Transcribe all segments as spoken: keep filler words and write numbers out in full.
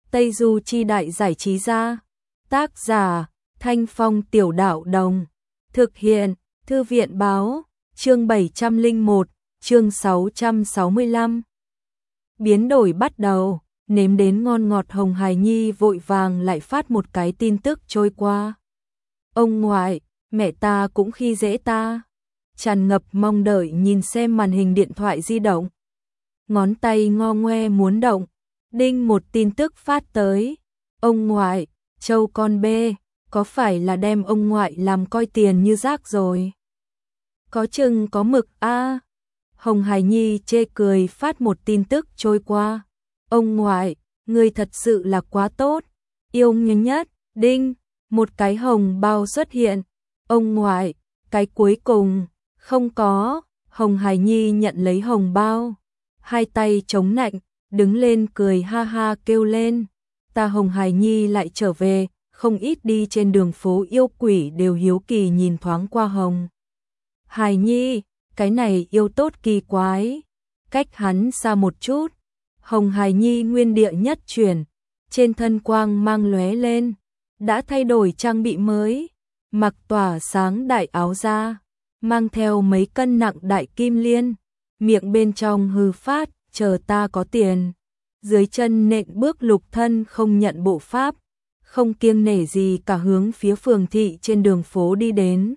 Tây Du Chi Đại Giải Trí Gia. Tác giả, Thanh Phong Tiểu Đạo Đồng. Thực hiện, Thư viện Báo. Chương bảy trăm lẻ một, chương sáu trăm sáu mươi lăm. Biến đổi bắt đầu, nếm đến ngon ngọt Hồng Hài Nhi vội vàng lại phát một cái tin tức trôi qua. Ông ngoại, mẹ ta cũng khi dễ ta. Tràn ngập mong đợi nhìn xem màn hình điện thoại di động. Ngón tay ngo ngoe muốn động. Đinh một tin tức phát tới. Ông ngoại, châu con bê, có phải là đem ông ngoại làm coi tiền như rác rồi? Có chừng có mực a. À. Hồng Hài Nhi chê cười phát một tin tức trôi qua. Ông ngoại, người thật sự là quá tốt. Yêu nhớ nhất, đinh, một cái hồng bao xuất hiện. Ông ngoại, cái cuối cùng, không có. Hồng Hài Nhi nhận lấy hồng bao. Hai tay chống nạnh, đứng lên cười ha ha kêu lên. Ta Hồng Hài Nhi lại trở về, không ít đi trên đường phố yêu quỷ đều hiếu kỳ nhìn thoáng qua Hồng Hài Nhi, cái này yêu tốt kỳ quái. Cách hắn xa một chút, Hồng Hài Nhi nguyên địa nhất chuyển, trên thân quang mang lóe lên, đã thay đổi trang bị mới, mặc tỏa sáng đại áo da, mang theo mấy cân nặng đại kim liên, miệng bên trong hư phát, chờ ta có tiền. Dưới chân nện bước lục thân không nhận bộ pháp, không kiêng nể gì cả hướng phía phường thị trên đường phố đi đến.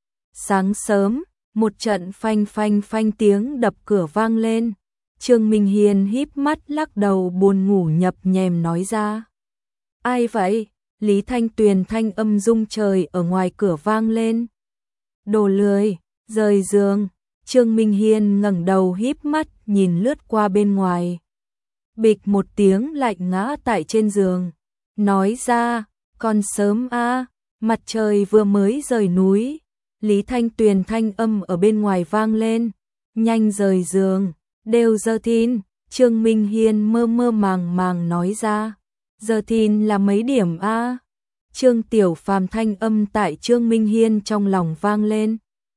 Sáng sớm, một trận phanh phanh phanh tiếng đập cửa vang lên. Trương Minh Hiên híp mắt lắc đầu buồn ngủ nhập nhèm nói ra. Ai vậy? Lý Thanh Tuyền thanh âm rung trời ở ngoài cửa vang lên. Đồ lười, rời giường. Trương Minh Hiên ngẩng đầu híp mắt nhìn lướt qua bên ngoài. Bịch một tiếng lạnh ngã tại trên giường. Nói ra, còn sớm a, à, mặt trời vừa mới rời núi. Lý Thanh Tuyền thanh âm ở bên ngoài vang lên. Nhanh rời giường, đều giờ thìn. Trương Minh Hiên mơ mơ màng màng nói ra. Giờ thìn là mấy điểm a? À? Trương Tiểu Phàm thanh âm tại Trương Minh Hiên trong lòng vang lên.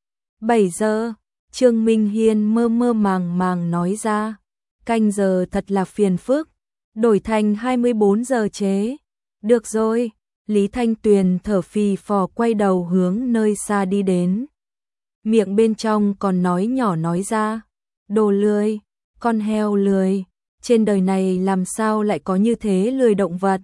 bảy giờ. Trương Minh Hiên mơ mơ màng màng nói ra. Canh giờ thật là phiền phức. Đổi thành hai mươi bốn giờ chế. Được rồi. Lý Thanh Tuyền thở phì phò quay đầu hướng nơi xa đi đến. Miệng bên trong còn nói nhỏ nói ra. Đồ lười, con heo lười. Trên đời này làm sao lại có như thế lười động vật?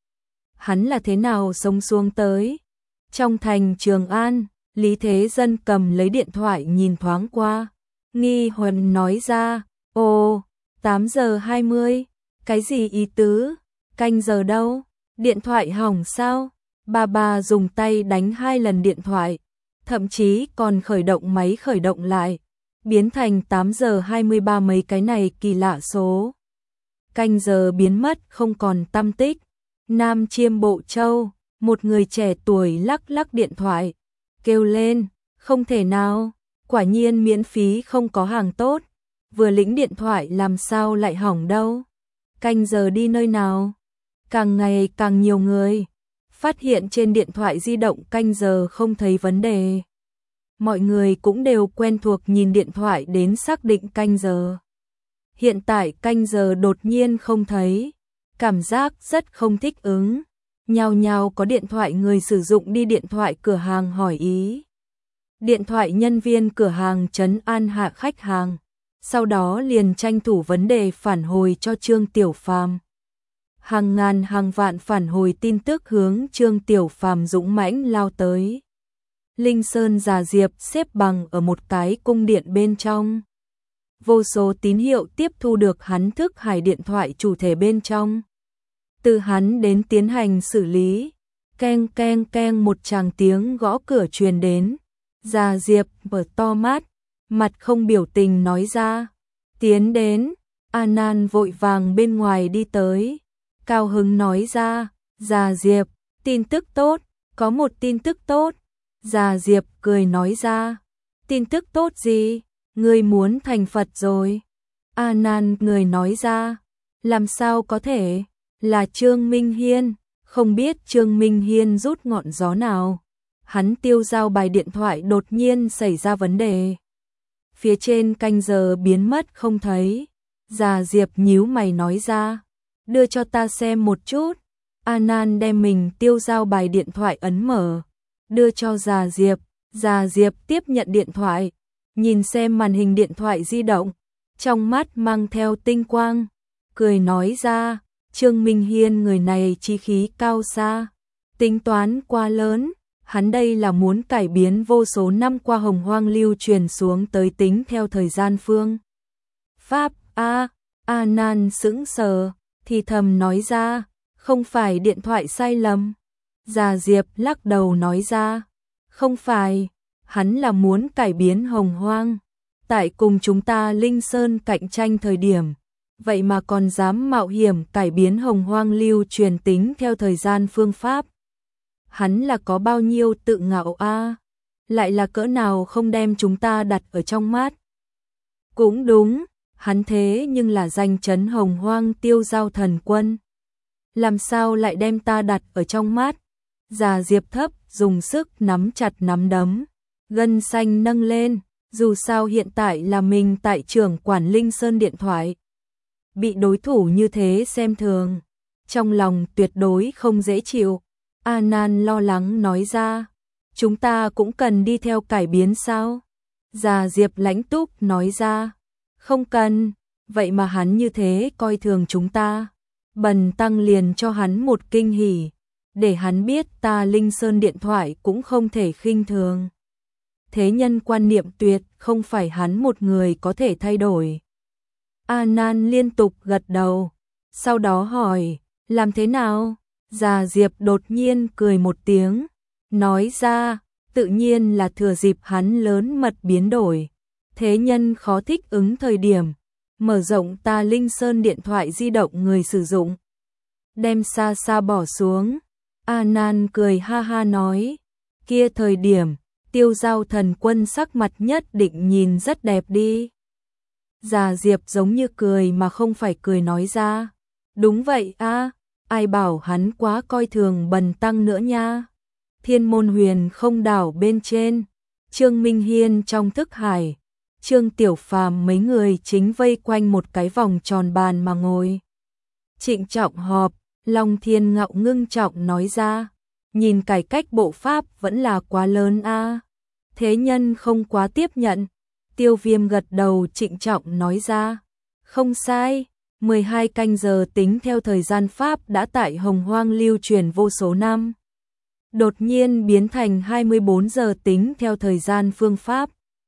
Hắn là thế nào sống xuống tới? Trong thành Trường An, Lý Thế Dân cầm lấy điện thoại nhìn thoáng qua. Nghi huần nói ra. Ồ, tám giờ hai mươi. Cái gì ý tứ? Canh giờ đâu? Điện thoại hỏng sao? Bà bà dùng tay đánh hai lần điện thoại, thậm chí còn khởi động máy khởi động lại, biến thành tám giờ hai mươi ba mấy cái này kỳ lạ số. Canh giờ biến mất không còn tăm tích. Nam Chiêm Bộ Châu, một người trẻ tuổi lắc lắc điện thoại, kêu lên, không thể nào, quả nhiên miễn phí không có hàng tốt, vừa lĩnh điện thoại làm sao lại hỏng đâu. Canh giờ đi nơi nào? Càng ngày càng nhiều người phát hiện trên điện thoại di động canh giờ không thấy vấn đề. Mọi người cũng đều quen thuộc nhìn điện thoại đến xác định canh giờ. Hiện tại canh giờ đột nhiên không thấy, cảm giác rất không thích ứng. Nhao nhao có điện thoại người sử dụng đi điện thoại cửa hàng hỏi ý. Điện thoại nhân viên cửa hàng trấn an hạ khách hàng, sau đó liền tranh thủ vấn đề phản hồi cho Trương Tiểu Phàm. Hàng ngàn hàng vạn phản hồi tin tức hướng Trương Tiểu Phàm dũng mãnh lao tới. Linh Sơn Già Diệp xếp bằng ở một cái cung điện bên trong. Vô số tín hiệu tiếp thu được hắn thức hải điện thoại chủ thể bên trong. Từ hắn đến tiến hành xử lý. Keng keng keng một tràng tiếng gõ cửa truyền đến. Già Diệp mở to mắt, mặt không biểu tình nói ra. Tiến đến. A Nan vội vàng bên ngoài đi tới. Cao hứng nói ra. Già Diệp, tin tức tốt, có một tin tức tốt. Già Diệp cười nói ra. Tin tức tốt gì? Ngươi muốn thành Phật rồi. A Nan người nói ra. Làm sao có thể? Là Trương Minh Hiên. Không biết Trương Minh Hiên rút ngọn gió nào. Hắn tiêu giao bài điện thoại đột nhiên xảy ra vấn đề. Phía trên canh giờ biến mất không thấy. Già Diệp nhíu mày nói ra. đưa cho ta xem một chút. A Nan đem mình tiêu giao bài điện thoại ấn mở, đưa cho Già Diệp. Già Diệp tiếp nhận điện thoại, nhìn xem màn hình điện thoại di động, trong mắt mang theo tinh quang, cười nói ra, Trương Minh Hiên người này chí khí cao xa, tính toán quá lớn, hắn đây là muốn cải biến vô số năm qua hồng hoang lưu truyền xuống tới tính theo thời gian phương. Pháp A, A Nan sững sờ, thì thầm nói ra, không phải điện thoại sai lầm. Già Diệp lắc đầu nói ra, không phải, hắn là muốn cải biến hồng hoang. Tại cùng chúng ta Linh Sơn cạnh tranh thời điểm, vậy mà còn dám mạo hiểm cải biến hồng hoang lưu truyền tính theo thời gian phương pháp. Hắn là có bao nhiêu tự ngạo a, lại là cỡ nào không đem chúng ta đặt ở trong mắt. Cũng đúng, hắn thế nhưng là danh chấn hồng hoang tiêu giao thần quân. Làm sao lại đem ta đặt ở trong mắt? Già Diệp thấp, dùng sức nắm chặt nắm đấm, gân xanh nâng lên, dù sao hiện tại là mình tại trưởng quản Linh Sơn điện thoại. Bị đối thủ như thế xem thường, trong lòng tuyệt đối không dễ chịu. A Nan lo lắng nói ra, chúng ta cũng cần đi theo cải biến sao? Già Diệp lãnh túc nói ra, không cần, vậy mà hắn như thế coi thường chúng ta. Bần tăng liền cho hắn một kinh hỉ, để hắn biết ta Linh Sơn điện thoại cũng không thể khinh thường. Thế nhân quan niệm tuyệt không phải hắn một người có thể thay đổi. A Nan liên tục gật đầu, sau đó hỏi, làm thế nào? Già Diệp đột nhiên cười một tiếng, nói ra, tự nhiên là thừa dịp hắn lớn mật biến đổi. Thế nhân khó thích ứng thời điểm, mở rộng ta Linh Sơn điện thoại di động người sử dụng. Đem xa xa bỏ xuống. A Nan cười ha ha nói, kia thời điểm, tiêu giao thần quân sắc mặt nhất định nhìn rất đẹp đi. Già Diệp giống như cười mà không phải cười nói ra, đúng vậy a, ai bảo hắn quá coi thường bần tăng nữa nha. Thiên Môn Huyền Không đảo bên trên, Trương Minh Hiên trong thức hải, Trương Tiểu Phàm mấy người chính vây quanh một cái vòng tròn bàn mà ngồi. Trịnh trọng họp, Long Thiên Ngạo ngưng trọng nói ra, nhìn cải cách bộ pháp vẫn là quá lớn a. Thế nhân không quá tiếp nhận. Tiêu Viêm gật đầu trịnh trọng nói ra, không sai, mười hai canh giờ tính theo thời gian pháp đã tại hồng hoang lưu truyền vô số năm. Đột nhiên biến thành hai mươi bốn giờ tính theo thời gian phương pháp.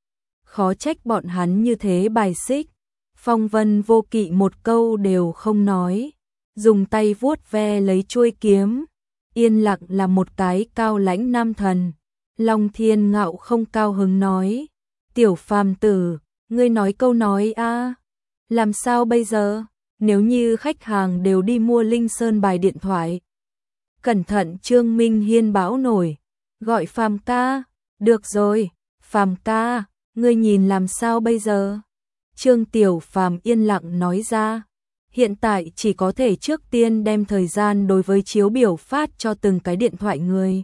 Khó trách bọn hắn như thế bài xích. Phong Vân Vô Kỵ một câu đều không nói, dùng tay vuốt ve lấy chuôi kiếm, yên lặng là một cái cao lãnh nam thần. Long Thiên Ngạo không cao hứng nói, Tiểu Phàm tử, ngươi nói câu nói a, làm sao bây giờ, nếu như khách hàng đều đi mua Linh Sơn bài điện thoại. Cẩn thận Trương Minh Hiên báo nổi, gọi Phàm ca, được rồi, Phàm ca, ngươi nhìn làm sao bây giờ? Trương Tiểu Phàm yên lặng nói ra, hiện tại chỉ có thể trước tiên đem thời gian đối với chiếu biểu phát cho từng cái điện thoại người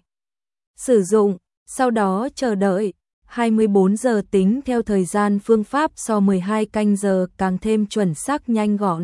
sử dụng, sau đó chờ đợi. hai mươi bốn giờ tính theo thời gian phương pháp so mười hai canh giờ càng thêm chuẩn xác nhanh gọn.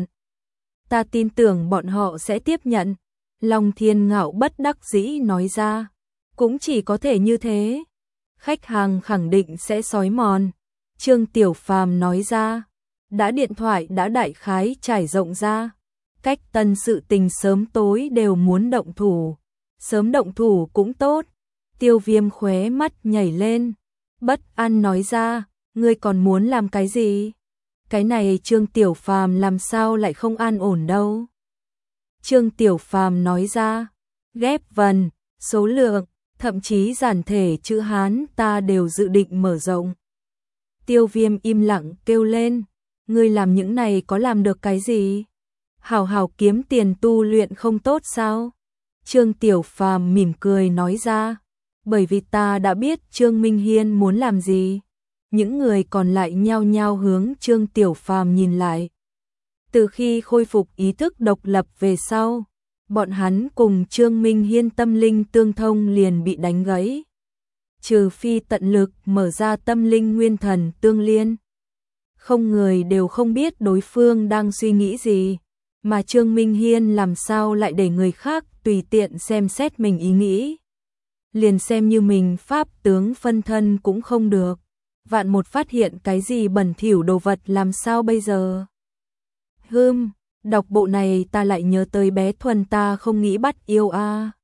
Ta tin tưởng bọn họ sẽ tiếp nhận. Long Thiên Ngạo bất đắc dĩ nói ra, cũng chỉ có thể như thế. Khách hàng khẳng định sẽ xói mòn. Trương Tiểu Phàm nói ra, đã điện thoại đã đại khái trải rộng ra. Cách tân sự tình sớm tối đều muốn động thủ. Sớm động thủ cũng tốt. Tiêu Viêm khóe mắt nhảy lên. Bất an nói ra, ngươi còn muốn làm cái gì? Cái này Trương Tiểu Phàm làm sao lại không an ổn đâu. Trương Tiểu Phàm nói ra, ghép vần, số lượng, thậm chí giản thể chữ Hán ta đều dự định mở rộng. Tiêu Viêm im lặng kêu lên, ngươi làm những này có làm được cái gì? Hảo hảo kiếm tiền tu luyện không tốt sao? Trương Tiểu Phàm mỉm cười nói ra, bởi vì ta đã biết Trương Minh Hiên muốn làm gì. Những người còn lại nhao nhao hướng Trương Tiểu Phàm nhìn lại. Từ khi khôi phục ý thức độc lập về sau, bọn hắn cùng Trương Minh Hiên tâm linh tương thông liền bị đánh gãy. Trừ phi tận lực mở ra tâm linh nguyên thần tương liên. Không người đều không biết đối phương đang suy nghĩ gì. Mà Trương Minh Hiên làm sao lại để người khác tùy tiện xem xét mình ý nghĩ. Liền xem như mình pháp tướng phân thân cũng không được. Vạn một phát hiện cái gì bẩn thỉu đồ vật làm sao bây giờ? Hừm, đọc bộ này ta lại nhớ tới bé Thuần ta không nghĩ bắt yêu a.